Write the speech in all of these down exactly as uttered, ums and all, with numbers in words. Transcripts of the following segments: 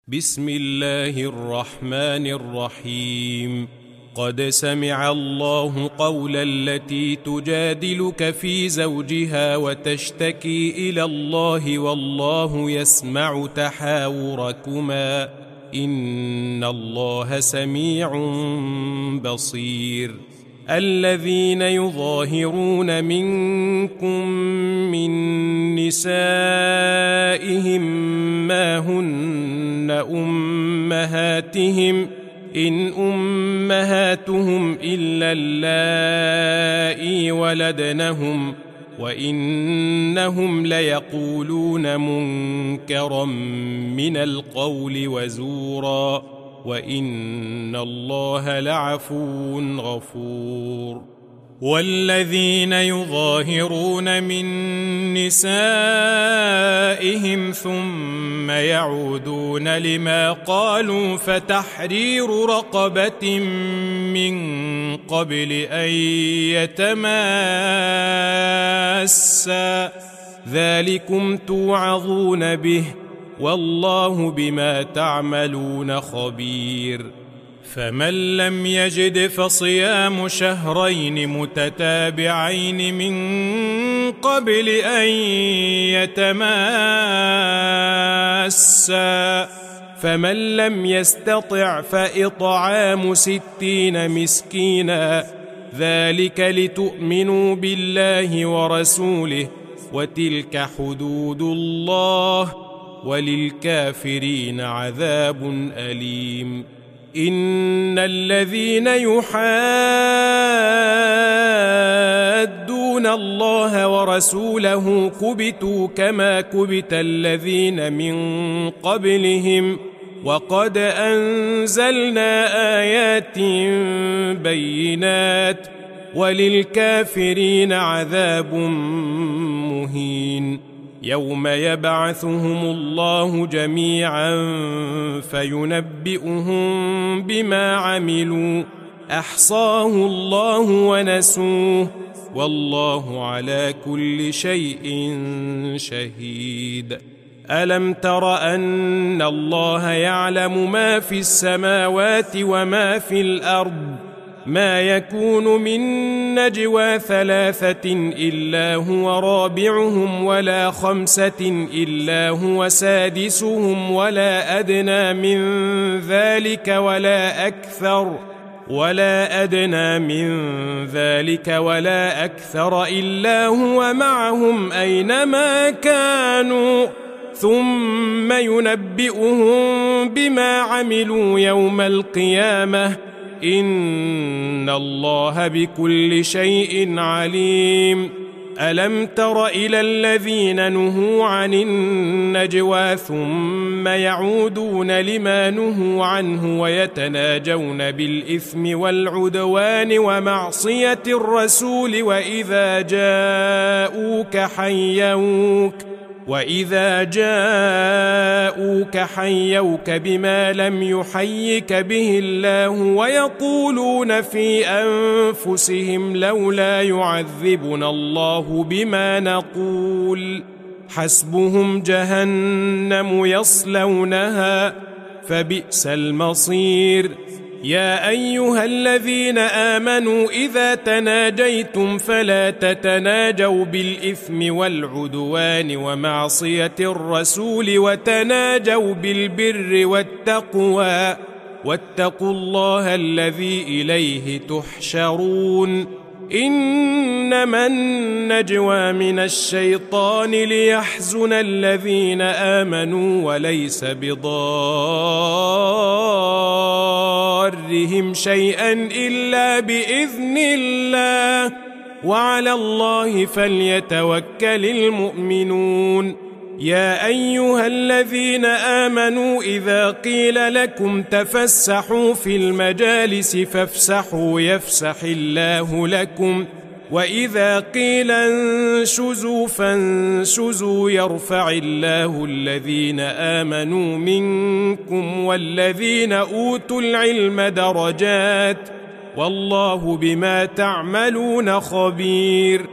بسم الله الرحمن الرحيم. قد سمع الله قول التي تجادلك في زوجها وتشتكي إلى الله والله يسمع تحاوركما إن الله سميع بصير. الذين يظاهرون منكم من نسائهم ما هن أمهاتهم إن أمهاتهم إلا اللائي ولدنهم وإنهم ليقولون منكرا من القول وزورا وإن الله لعفو غفور. والذين يظاهرون من نسائهم ثم يعودون لما قالوا فتحرير رقبة من قبل أن يتماسا ذلكم توعظون به والله بما تعملون خبير. فمن لم يجد فصيام شهرين متتابعين من قبل أن يتماسا فمن لم يستطع فإطعام ستين مسكينا ذلك لتؤمنوا بالله ورسوله وتلك حدود الله وللكافرين عذاب أليم. إن الذين يحادون الله ورسوله كبتوا كما كبت الذين من قبلهم وقد أنزلنا آيات بينات وللكافرين عذاب مهين. يوم يبعثهم الله جميعا فينبئهم بما عملوا أحصاه الله ونسوه والله على كل شيء شهيد. ألم تر أن الله يعلم ما في السماوات وما في الأرض ما يكون من نجوى ثلاثة إلا هو رابعهم ولا خمسة إلا هو سادسهم ولا أدنى من ذلك ولا أكثر ولا أدنى من ذلك ولا أكثر إلا هو معهم أينما كانوا ثم ينبئهم بما عملوا يوم القيامة إن الله بكل شيء عليم. ألم تر إلى الذين نهوا عن النجوى ثم يعودون لما نهوا عنه ويتناجون بالإثم والعدوان ومعصية الرسول وإذا جاءوك حيوك وإذا جاءوك حيوك بما لم يحيك به الله ويقولون في أنفسهم لولا يعذبنا الله بما نقول حسبهم جهنم يصلونها فبئس المصير. يا أيها الذين آمنوا إذا تناجيتم فلا تتناجوا بالإثم والعدوان ومعصية الرسول وتناجوا بالبر والتقوى واتقوا الله الذي إليه تحشرون. إنما النجوى من الشيطان ليحزن الذين آمنوا وليس بضارهم شيئا إلا بإذن الله وعلى الله فليتوكل المؤمنون. يا أيها الذين آمنوا إذا قيل لكم تفسحوا في المجالس فافسحوا يفسح الله لكم وإذا قيل انشزوا فانشزوا يرفع الله الذين آمنوا منكم والذين أوتوا العلم درجات والله بما تعملون خبير.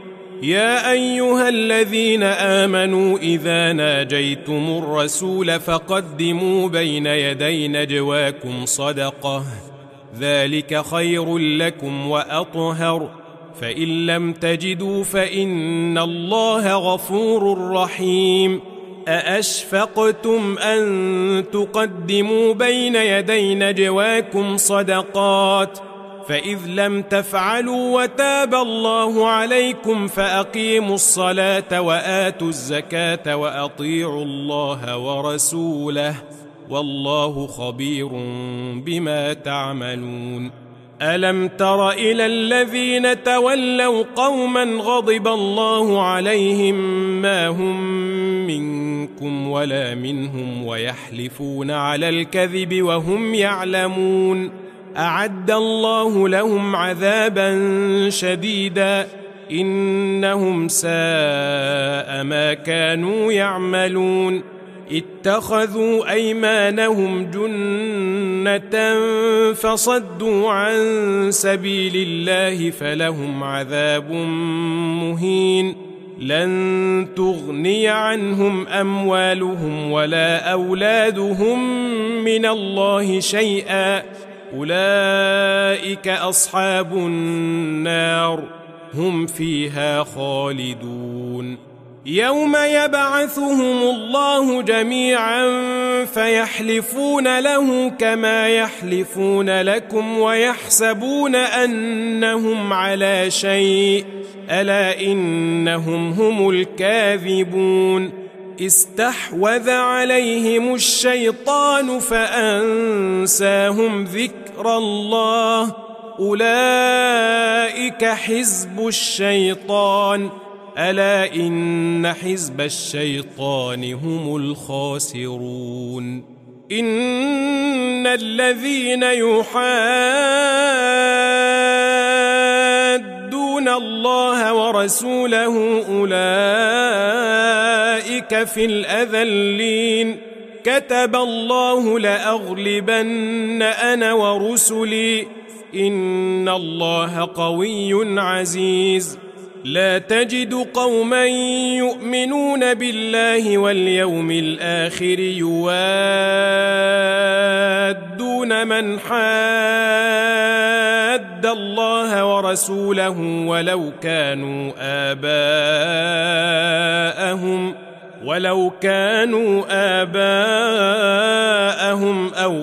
يا أيها الذين آمنوا إذا ناجيتم الرسول فقدموا بين يدي نجواكم صدقة ذلك خير لكم وأطهر فإن لم تجدوا فإن الله غفور رحيم أأشفقتم أن تقدموا بين يدي نجواكم صدقات فإذ لم تفعلوا وتاب الله عليكم فأقيموا الصلاة وآتوا الزكاة وأطيعوا الله ورسوله والله خبير بما تعملون ألم تر إلى الذين تولوا قوما غضب الله عليهم ما هم منكم ولا منهم ويحلفون على الكذب وهم يعلمون أعد الله لهم عذابا شديدا إنهم ساء ما كانوا يعملون اتخذوا أيمانهم جنة فصدوا عن سبيل الله فلهم عذاب مهين لن تغني عنهم أموالهم ولا أولادهم من الله شيئا أولئك أصحاب النار هم فيها خالدون يوم يبعثهم الله جميعا فيحلفون له كما يحلفون لكم ويحسبون أنهم على شيء ألا إنهم هم الكاذبون استحوذ عليهم الشيطان فأنساهم ذكر الله أولئك حزب الشيطان ألا إن حزب الشيطان هم الخاسرون إن الذين يحادون الله ورسوله أولئك في الأذلين كتب الله لأغلبن أنا ورسلي إن الله قوي عزيز لا تجد قوما يؤمنون بالله واليوم الآخر يوادون من حاد الله ورسوله ولو كانوا آباءهم ولو كانوا آباءهم أو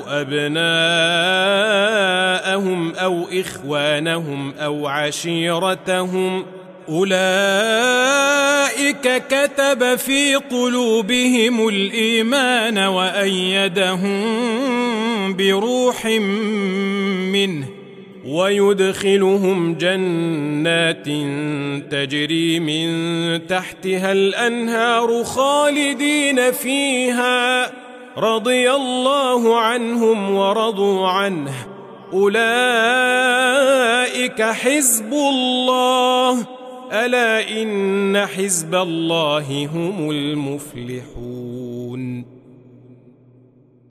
أبناءهم أو إخوانهم أو عشيرتهم أولئك كتب في قلوبهم الإيمان وأيدهم بروح منه ويدخلهم جنات تجري من تحتها الأنهار خالدين فيها رضي الله عنهم ورضوا عنه أولئك حزب الله ألا إن حزب الله هم المفلحون.